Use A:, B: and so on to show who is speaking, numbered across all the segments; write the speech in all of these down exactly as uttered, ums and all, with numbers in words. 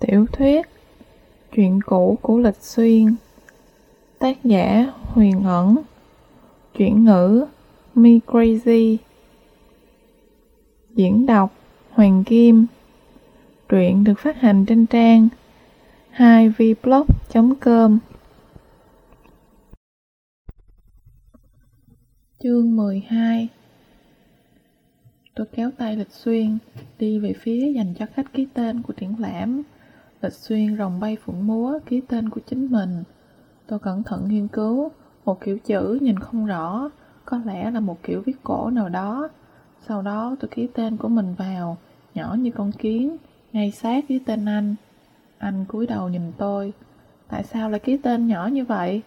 A: Tiểu thuyết Chuyện cũ của Lịch Xuyên. Tác giả Huyền Ẩn. Chuyển ngữ Me Crazy. Diễn đọc Hoàng Kim. Truyện được phát hành trên trang hai v blog chấm com. Chương mười hai. Tôi kéo tay Lịch Xuyên đi về phía dành cho khách ký tên của triển lãm. Lịch Xuyên rồng bay phượng múa ký tên của chính mình. Tôi cẩn thận nghiên cứu một kiểu chữ nhìn không rõ, có lẽ là một kiểu viết cổ nào đó. Sau đó tôi ký tên của mình vào, nhỏ như con kiến, ngay sát với tên anh. Anh cúi đầu nhìn tôi. Tại sao lại ký tên nhỏ như vậy?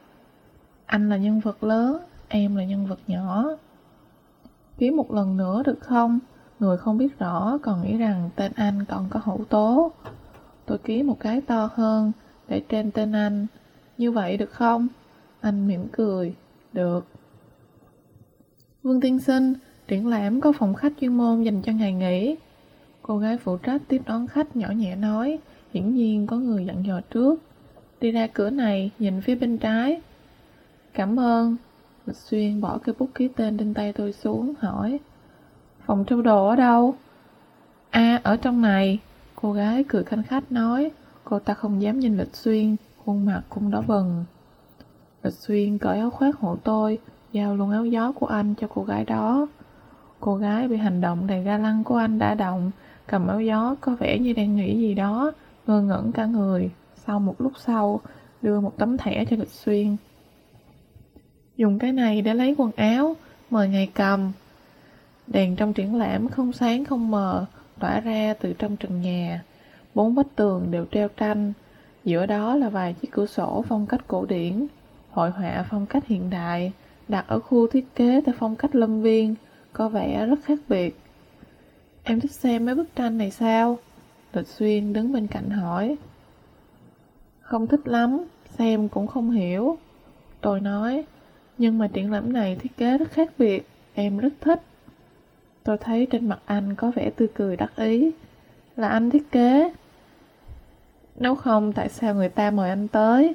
A: Anh là nhân vật lớn, em là nhân vật nhỏ. Ký một lần nữa được không? Người không biết rõ còn nghĩ rằng tên anh còn có hữu tố. Tôi ký một cái to hơn để trên tên anh. Như vậy được không? Anh mỉm cười. Được. Vương tiên sinh, triển lãm có phòng khách chuyên môn dành cho ngày nghỉ. Cô gái phụ trách tiếp đón khách nhỏ nhẹ nói. Hiển nhiên có người dặn dò trước. Đi ra cửa này, nhìn phía bên trái. Cảm ơn. Lịch Xuyên bỏ cây bút ký tên trên tay tôi xuống, hỏi. Phòng treo đồ ở đâu? À, ở trong này. Cô gái cười khanh khách nói. Cô ta không dám nhìn Lịch Xuyên, khuôn mặt cũng đỏ bừng. Lịch Xuyên cởi áo khoác hộ tôi, giao luôn áo gió của anh cho cô gái đó. Cô gái bị hành động đầy ga lăng của anh đã động, cầm áo gió có vẻ như đang nghĩ gì đó, ngơ ngẩn cả người. Sau một lúc sau, đưa một tấm thẻ cho Lịch Xuyên. Dùng cái này để lấy quần áo, mời ngài cầm. Đèn trong triển lãm không sáng không mờ, tỏa ra từ trong trần nhà. Bốn vách tường đều treo tranh, giữa đó là vài chiếc cửa sổ phong cách cổ điển, hội họa phong cách hiện đại, đặt ở khu thiết kế theo phong cách lâm viên, có vẻ rất khác biệt. Em thích xem mấy bức tranh này sao? Lịch Xuyên đứng bên cạnh hỏi. Không thích lắm, xem cũng không hiểu. Tôi nói, nhưng mà triển lãm này thiết kế rất khác biệt, em rất thích. Tôi thấy trên mặt anh có vẻ tươi cười đắc ý. Là anh thiết kế. Nếu không, tại sao người ta mời anh tới?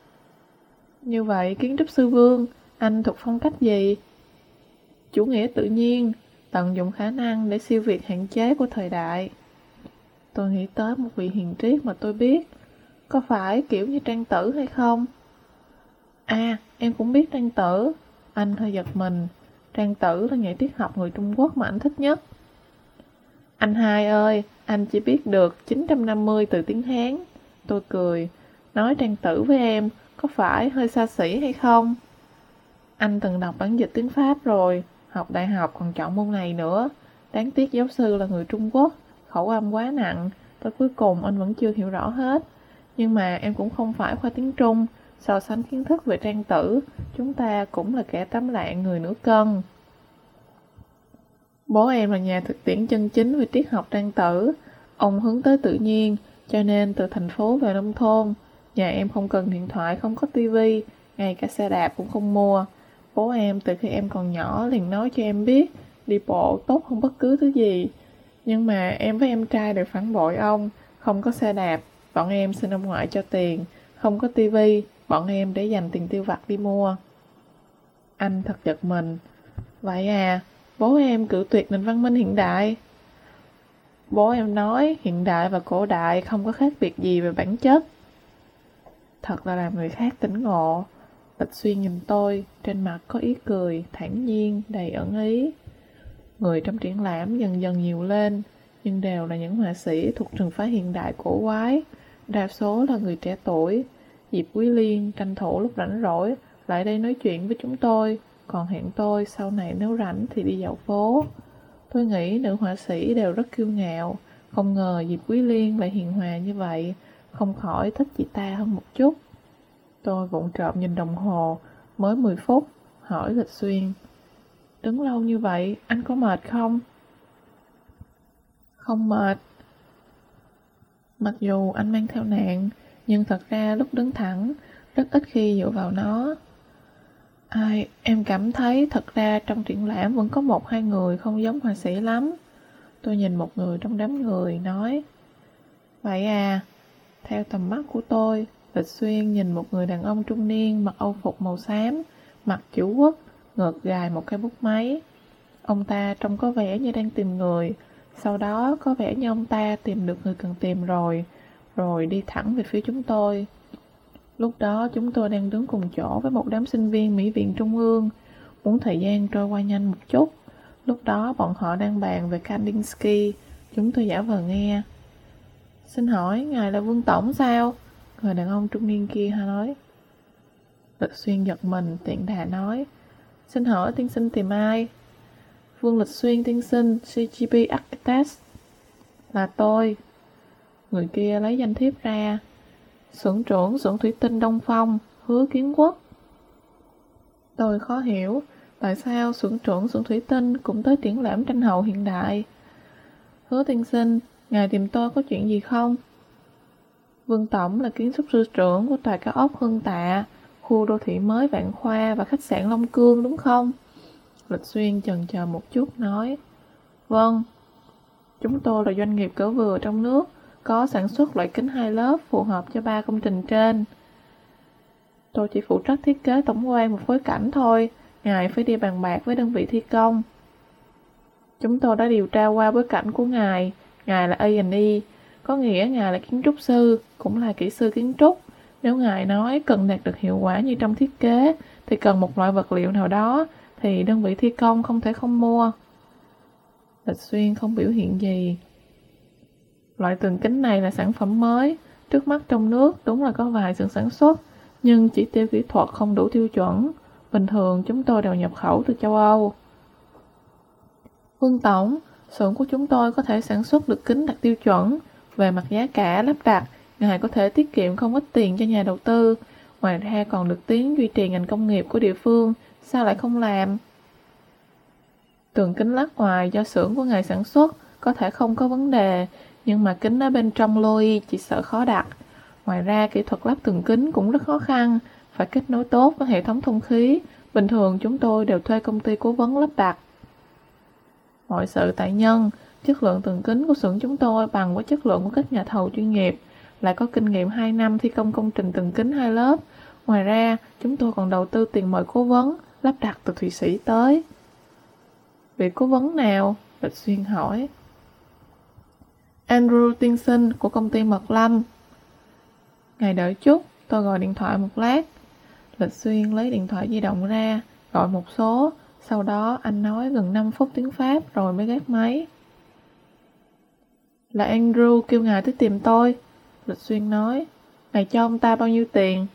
A: Như vậy, kiến trúc sư Vương, anh thuộc phong cách gì? Chủ nghĩa tự nhiên, tận dụng khả năng để siêu việt hạn chế của thời đại. Tôi nghĩ tới một vị hiền triết mà tôi biết. Có phải kiểu như Trang Tử hay không? À, em cũng biết Trang Tử. Anh hơi giật mình. Trang Tử là nghệ triết học người Trung Quốc mà anh thích nhất. Anh hai ơi, anh chỉ biết được chín trăm năm mươi từ tiếng Hán. Tôi cười, nói Trang Tử với em, có phải hơi xa xỉ hay không? Anh từng đọc bản dịch tiếng Pháp rồi, học đại học còn chọn môn này nữa. Đáng tiếc giáo sư là người Trung Quốc, khẩu âm quá nặng, tới cuối cùng anh vẫn chưa hiểu rõ hết. Nhưng mà em cũng không phải khoa tiếng Trung, so sánh kiến thức về Trang Tử, chúng ta cũng là kẻ tắm lạng người nửa cân. Bố em là nhà thực tiễn chân chính về triết học Trang Tử. Ông hướng tới tự nhiên, cho nên từ thành phố về nông thôn. Nhà em không cần điện thoại, không có tivi, ngay cả xe đạp cũng không mua. Bố em từ khi em còn nhỏ liền nói cho em biết đi bộ tốt hơn bất cứ thứ gì. Nhưng mà em với em trai đều phản bội ông. Không có xe đạp, bọn em xin ông ngoại cho tiền. Không có tivi, bọn em để dành tiền tiêu vặt đi mua. Anh thật giật mình. Vậy à, bố em cự tuyệt nền văn minh hiện đại. Bố em nói hiện đại và cổ đại không có khác biệt gì về bản chất. Thật là làm người khác tỉnh ngộ. Lịch Xuyên nhìn tôi, trên mặt có ý cười, thản nhiên, đầy ẩn ý. Người trong triển lãm dần dần nhiều lên, nhưng đều là những họa sĩ thuộc trường phái hiện đại cổ quái. Đa số là người trẻ tuổi. Diệp Quý Liên tranh thủ lúc rảnh rỗi lại đây nói chuyện với chúng tôi, còn hẹn tôi sau này nếu rảnh thì đi dạo phố. Tôi nghĩ nữ họa sĩ đều rất kiêu ngạo, không ngờ Diệp Quý Liên lại hiền hòa như vậy, không khỏi thích chị ta hơn một chút. Tôi vụng trộm nhìn đồng hồ, mới mười phút, hỏi Lịch Xuyên. Đứng lâu như vậy, anh có mệt không? Không mệt. Mặc dù anh mang theo nạn, nhưng thật ra lúc đứng thẳng, rất ít khi dựa vào nó. Ai, em cảm thấy thật ra trong triển lãm vẫn có một hai người không giống họa sĩ lắm. Tôi nhìn một người trong đám người, nói. Vậy à? Theo tầm mắt của tôi, Lịch Xuyên nhìn một người đàn ông trung niên mặc âu phục màu xám, mặt chữ quốc, ngược gài một cái bút máy. Ông ta trông có vẻ như đang tìm người, sau đó có vẻ như ông ta tìm được người cần tìm rồi, rồi đi thẳng về phía chúng tôi. Lúc đó chúng tôi đang đứng cùng chỗ với một đám sinh viên Mỹ viện Trung ương, muốn thời gian trôi qua nhanh một chút. Lúc đó bọn họ đang bàn về Kandinsky, chúng tôi giả vờ nghe. Xin hỏi, ngài là Vương Tổng sao? Người đàn ông trung niên kia nói. Lịch Xuyên giật mình, tiện đà nói. Xin hỏi tiên sinh tìm ai? Vương Lịch Xuyên tiên sinh, xê giê pê Architects. Là tôi. Người kia lấy danh thiếp ra. Xưởng trưởng xưởng thủy tinh Đông Phong, Hứa Kiến Quốc. Tôi khó hiểu, tại sao xưởng trưởng xưởng thủy tinh cũng tới triển lãm tranh hậu hiện đại. Hứa tiên sinh, ngài tìm tôi có chuyện gì không? Vương Tổng là kiến trúc sư trưởng của tòa cao ốc Hưng Tạ, khu đô thị mới Vạn Khoa và khách sạn Long Cương đúng không? Lịch Xuyên chần chờ một chút nói. Vâng. Chúng tôi là doanh nghiệp cỡ vừa trong nước, có sản xuất loại kính hai lớp phù hợp cho ba công trình trên. Tôi chỉ phụ trách thiết kế tổng quan một phối cảnh thôi, ngài phải đi bàn bạc với đơn vị thi công. Chúng tôi đã điều tra qua bối cảnh của ngài, ngài là A and E, có nghĩa ngài là kiến trúc sư, cũng là kỹ sư kiến trúc. Nếu ngài nói cần đạt được hiệu quả như trong thiết kế, thì cần một loại vật liệu nào đó, thì đơn vị thi công không thể không mua. Lịch Xuyên không biểu hiện gì. Loại tường kính này là sản phẩm mới, trước mắt trong nước đúng là có vài xưởng sản xuất, nhưng chỉ tiêu kỹ thuật không đủ tiêu chuẩn. Bình thường chúng tôi đều nhập khẩu từ châu Âu. Vương Tổng, xưởng của chúng tôi có thể sản xuất được kính đạt tiêu chuẩn. Về mặt giá cả lắp đặt, ngài có thể tiết kiệm không ít tiền cho nhà đầu tư. Ngoài ra còn được tiếng duy trì ngành công nghiệp của địa phương, sao lại không làm? Tường kính lát ngoài do xưởng của ngài sản xuất có thể không có vấn đề, nhưng mà kính ở bên trong lôi chỉ sợ khó đặt. Ngoài ra kỹ thuật lắp tường kính cũng rất khó khăn, phải kết nối tốt với hệ thống thông khí. Bình thường chúng tôi đều thuê công ty cố vấn lắp đặt. Mọi sự tại nhân, chất lượng tường kính của xưởng chúng tôi bằng với chất lượng của các nhà thầu chuyên nghiệp, lại có kinh nghiệm hai năm thi công công trình tường kính hai lớp. Ngoài ra, chúng tôi còn đầu tư tiền mời cố vấn lắp đặt từ Thụy Sĩ tới. Vị cố vấn nào? Lịch Xuyên hỏi. Andrew tiên sinh của công ty Mật Lâm. Ngài đợi chút, tôi gọi điện thoại một lát. Lịch Xuyên lấy điện thoại di động ra, gọi một số, sau đó anh nói gần năm phút tiếng Pháp rồi mới gác máy. Là Andrew kêu ngài tới tìm tôi. Lịch Xuyên nói. Ngài cho ông ta bao nhiêu tiền?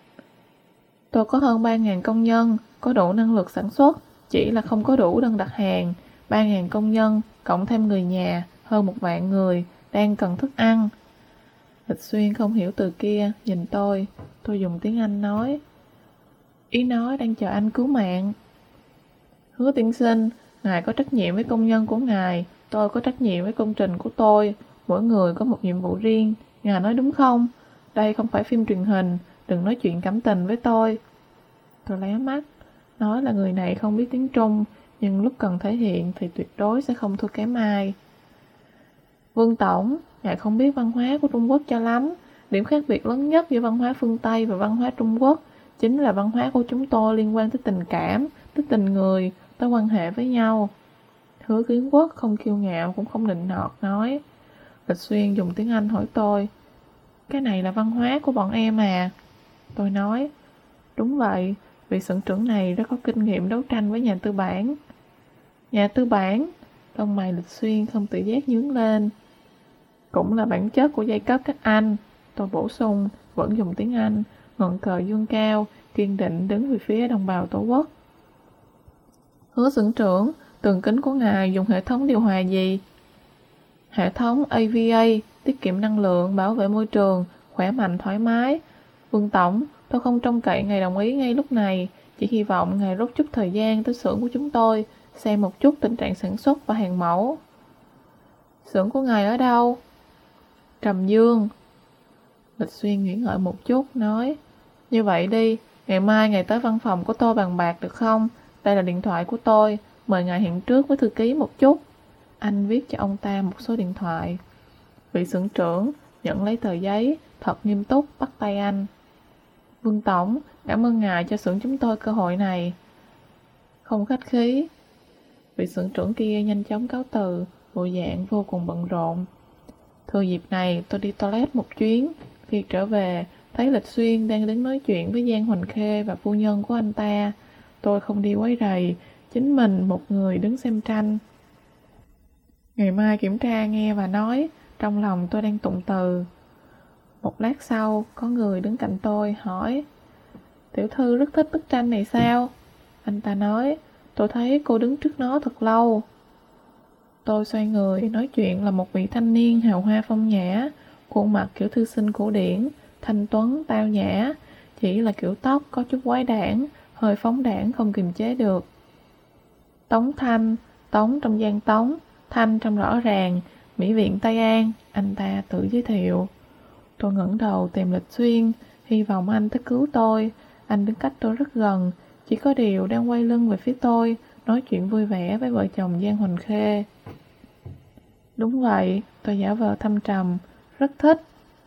A: Tôi có hơn ba nghìn công nhân, có đủ năng lực sản xuất, chỉ là không có đủ đơn đặt hàng. ba nghìn công nhân, cộng thêm người nhà, hơn một vạn người, đang cần thức ăn. Lịch Xuyên không hiểu từ kia, nhìn tôi. Tôi dùng tiếng Anh nói. Ý nói đang chờ anh cứu mạng. Hứa tiên sinh, ngài có trách nhiệm với công nhân của ngài, tôi có trách nhiệm với công trình của tôi. Mỗi người có một nhiệm vụ riêng, ngài nói đúng không? Đây không phải phim truyền hình, đừng nói chuyện cảm tình với tôi. Tôi lé mắt, nói là người này không biết tiếng Trung, nhưng lúc cần thể hiện thì tuyệt đối sẽ không thua kém ai. Vương Tổng, ngài không biết văn hóa của Trung Quốc cho lắm. Điểm khác biệt lớn nhất giữa văn hóa phương Tây và văn hóa Trung Quốc chính là văn hóa của chúng tôi liên quan tới tình cảm, tới tình người, tới quan hệ với nhau. Hứa Kiến Quốc không kiêu ngạo cũng không nịnh nọt nói. Lịch Xuyên dùng tiếng Anh hỏi tôi. Cái này là văn hóa của bọn em à? Tôi nói. Đúng vậy, vị xưởng trưởng này rất có kinh nghiệm đấu tranh với nhà tư bản. Nhà tư bản? Lông mày Lịch Xuyên không tự giác nhướng lên. Cũng là bản chất của giai cấp các anh. Tôi bổ sung, vẫn dùng tiếng Anh, ngọn cờ dương cao, kiên định đứng về phía đồng bào tổ quốc. Hứa xưởng trưởng, tường kính của ngài dùng hệ thống điều hòa gì? Hệ thống a vê a, tiết kiệm năng lượng, bảo vệ môi trường, khỏe mạnh thoải mái. Vương Tổng, tôi không trông cậy ngài đồng ý ngay lúc này, chỉ hy vọng ngài rút chút thời gian tới xưởng của chúng tôi, xem một chút tình trạng sản xuất và hàng mẫu. Xưởng của ngài ở đâu? Trầm Dương. Lịch Xuyên nghĩ ngợi một chút, nói. Như vậy đi, ngày mai ngài tới văn phòng của tôi bàn bạc được không? Đây là điện thoại của tôi, mời ngài hẹn trước với thư ký một chút. Anh viết cho ông ta một số điện thoại. Vị xưởng trưởng, nhận lấy tờ giấy, thật nghiêm túc bắt tay anh. Vương Tổng, cảm ơn ngài cho xưởng chúng tôi cơ hội này. Không khách khí. Vị xưởng trưởng kia nhanh chóng cáo từ, bộ dạng vô cùng bận rộn. Thừa dịp này tôi đi toilet một chuyến. Khi trở về, thấy Lịch Xuyên đang đứng nói chuyện với Giang Hoành Khê và phu nhân của anh ta. Tôi không đi quấy rầy, chính mình một người đứng xem tranh. Ngày mai kiểm tra nghe và nói, trong lòng tôi đang tụng từ. Một lát sau, có người đứng cạnh tôi hỏi: Tiểu thư rất thích bức tranh này sao? Anh ta nói: Tôi thấy cô đứng trước nó thật lâu. Tôi xoay người, nói chuyện là một vị thanh niên hào hoa phong nhã, khuôn mặt kiểu thư sinh cổ điển, thanh tuấn, tao nhã, chỉ là kiểu tóc có chút quái đản, hơi phóng đãng không kiềm chế được. Tống Thanh, Tống trong gian Tống, Thanh trong rõ ràng, Mỹ viện Tây An, anh ta tự giới thiệu. Tôi ngẩng đầu tìm Lịch Xuyên, hy vọng anh tới cứu tôi. Anh đứng cách tôi rất gần, chỉ có điều đang quay lưng về phía tôi, nói chuyện vui vẻ với vợ chồng Giang Hoành Khê. Đúng vậy, tôi giả vờ thâm trầm, rất thích.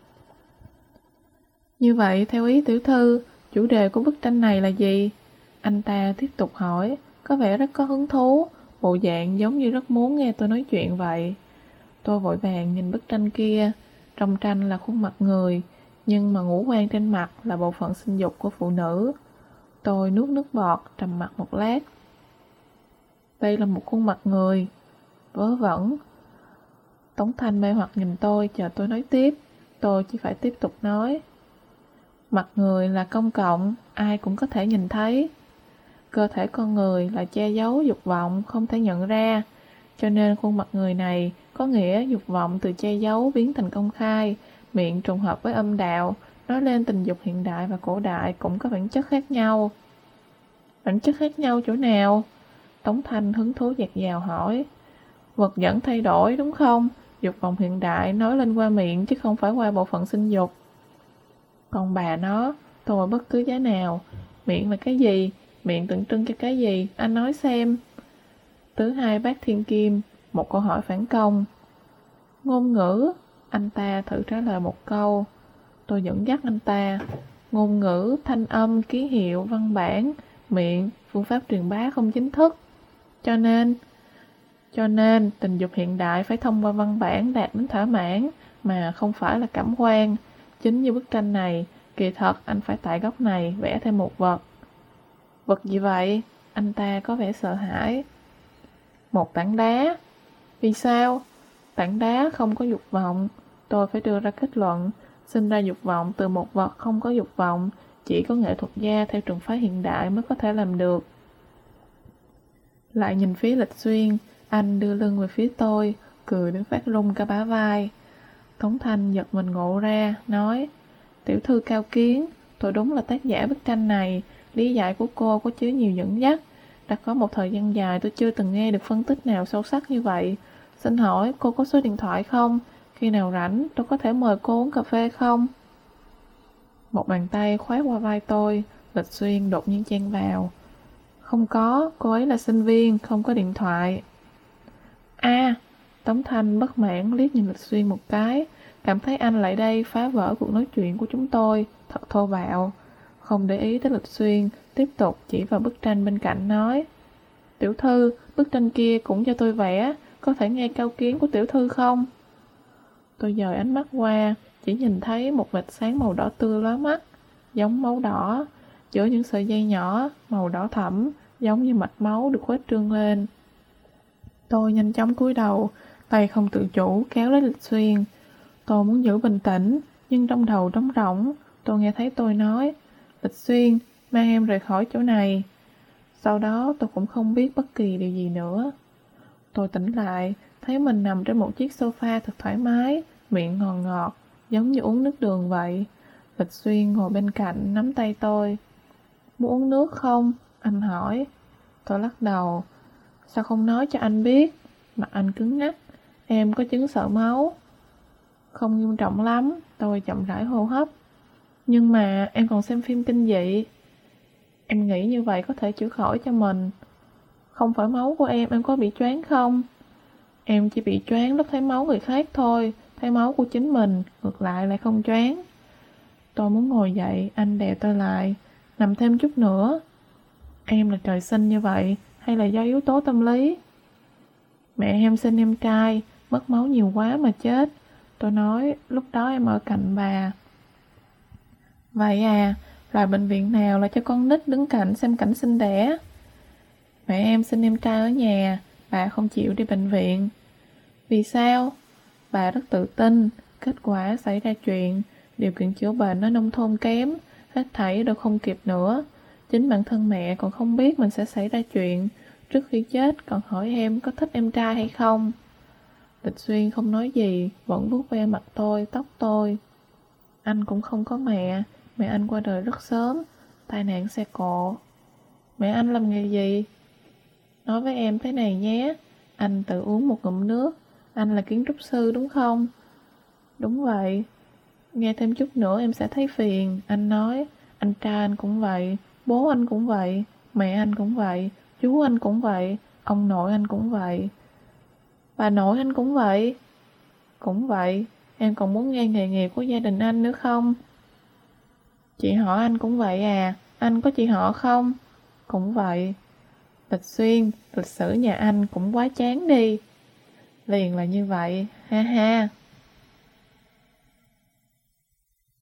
A: Như vậy, theo ý tiểu thư, chủ đề của bức tranh này là gì? Anh ta tiếp tục hỏi, có vẻ rất có hứng thú, bộ dạng giống như rất muốn nghe tôi nói chuyện vậy. Tôi vội vàng nhìn bức tranh kia, trong tranh là khuôn mặt người, nhưng mà ngũ quan trên mặt là bộ phận sinh dục của phụ nữ. Tôi nuốt nước bọt, trầm mặc một lát. Đây là một khuôn mặt người. Vớ vẩn. Tống Thanh mê hoặc nhìn tôi, chờ tôi nói tiếp. Tôi chỉ phải tiếp tục nói. Mặt người là công cộng, ai cũng có thể nhìn thấy. Cơ thể con người là che giấu dục vọng, không thể nhận ra. Cho nên khuôn mặt người này có nghĩa dục vọng từ che giấu biến thành công khai, miệng trùng hợp với âm đạo, nói lên tình dục hiện đại và cổ đại cũng có bản chất khác nhau. Bản chất khác nhau chỗ nào? Tống Thanh hứng thú dạt dào hỏi. Vật dẫn thay đổi đúng không? Dục vọng hiện đại nói lên qua miệng chứ không phải qua bộ phận sinh dục. Còn bà nó, tôi bất cứ giá nào. Miệng là cái gì? Miệng tượng trưng cho cái gì? Anh nói xem. Tứ hai bát thiên kim, một câu hỏi phản công. Ngôn ngữ, anh ta thử trả lời một câu. Tôi dẫn dắt anh ta. Ngôn ngữ, thanh âm, ký hiệu, văn bản, miệng, phương pháp truyền bá không chính thức. Cho nên, cho nên tình dục hiện đại phải thông qua văn bản đạt đến thỏa mãn, mà không phải là cảm quan. Chính như bức tranh này, kỳ thật anh phải tại góc này vẽ thêm một vật. Vật gì vậy? Anh ta có vẻ sợ hãi. Một tảng đá. Vì sao? Tảng đá không có dục vọng. Tôi phải đưa ra kết luận. Sinh ra dục vọng từ một vật không có dục vọng, chỉ có nghệ thuật gia theo trường phái hiện đại mới có thể làm được. Lại nhìn phía Lịch Xuyên, anh đưa lưng về phía tôi, cười đến phát rung cả bả vai. Tống Thanh giật mình ngộ ra, nói, tiểu thư cao kiến, tôi đúng là tác giả bức tranh này, lý giải của cô có chứa nhiều dẫn dắt. Đã có một thời gian dài tôi chưa từng nghe được phân tích nào sâu sắc như vậy. Xin hỏi cô có số điện thoại không? Khi nào rảnh tôi có thể mời cô uống cà phê không? Một bàn tay khoác qua vai tôi, Lịch Xuyên đột nhiên chen vào. Không có, cô ấy là sinh viên, không có điện thoại. A, à, Tống Thanh bất mãn liếc nhìn Lịch Xuyên một cái, cảm thấy anh lại đây phá vỡ cuộc nói chuyện của chúng tôi, thật thô bạo. Không để ý tới Lịch Xuyên, tiếp tục chỉ vào bức tranh bên cạnh nói. Tiểu thư, bức tranh kia cũng cho tôi vẽ, có thể nghe cao kiến của tiểu thư không? Tôi dời ánh mắt qua, chỉ nhìn thấy một vệt sáng màu đỏ tươi lóa mắt, giống máu đỏ, giữa những sợi dây nhỏ, màu đỏ thẫm, giống như mạch máu được khuếch trương lên. Tôi nhanh chóng cúi đầu, tay không tự chủ kéo lấy Lịch Xuyên. Tôi muốn giữ bình tĩnh, nhưng trong đầu trống rỗng, tôi nghe thấy tôi nói, Lịch Xuyên, mang em rời khỏi chỗ này. Sau đó tôi cũng không biết bất kỳ điều gì nữa. Tôi tỉnh lại, thấy mình nằm trên một chiếc sofa thật thoải mái, miệng ngọt ngọt, giống như uống nước đường vậy. Lịch Xuyên ngồi bên cạnh nắm tay tôi. Muốn uống nước không? Anh hỏi. Tôi lắc đầu. Sao không nói cho anh biết? Mặt anh cứng ngắc. Em có chứng sợ máu. Không nghiêm trọng lắm, tôi chậm rãi hô hấp. Nhưng mà em còn xem phim kinh dị. Em nghĩ như vậy có thể chữa khỏi cho mình. Không phải máu của em, em có bị choáng không? Em chỉ bị choáng lúc thấy máu người khác thôi, thấy máu của chính mình, ngược lại lại không choáng. Tôi muốn ngồi dậy, anh đè tôi lại. Nằm thêm chút nữa. Em là trời sinh như vậy, hay là do yếu tố tâm lý? Mẹ em sinh em trai, mất máu nhiều quá mà chết. Tôi nói, lúc đó em ở cạnh bà. Vậy à, loại bệnh viện nào là cho con nít đứng cạnh xem cảnh sinh đẻ? Mẹ em sinh em trai ở nhà, bà không chịu đi bệnh viện. Vì sao? Bà rất tự tin, kết quả xảy ra chuyện, điều kiện chữa bệnh ở nông thôn kém, hết thảy đều không kịp nữa. Chính bản thân mẹ còn không biết mình sẽ xảy ra chuyện, trước khi chết còn hỏi em có thích em trai hay không. Lịch Xuyên không nói gì, vẫn vuốt ve mặt tôi, tóc tôi. Anh cũng không có mẹ, mẹ anh qua đời rất sớm, tai nạn xe cộ. Mẹ anh làm nghề gì? Nói với em thế này nhé, anh tự uống một ngụm nước, anh là kiến trúc sư đúng không? Đúng vậy. Nghe thêm chút nữa em sẽ thấy phiền, anh nói. Anh trai anh cũng vậy, bố anh cũng vậy, mẹ anh cũng vậy, chú anh cũng vậy, ông nội anh cũng vậy. Bà nội anh cũng vậy. Cũng vậy, em còn muốn nghe nghề nghiệp của gia đình anh nữa không? Chị họ anh cũng vậy à, anh có chị họ không? Cũng vậy. Lịch Xuyên, lịch sử nhà anh cũng quá chán đi. Liền là như vậy, ha ha.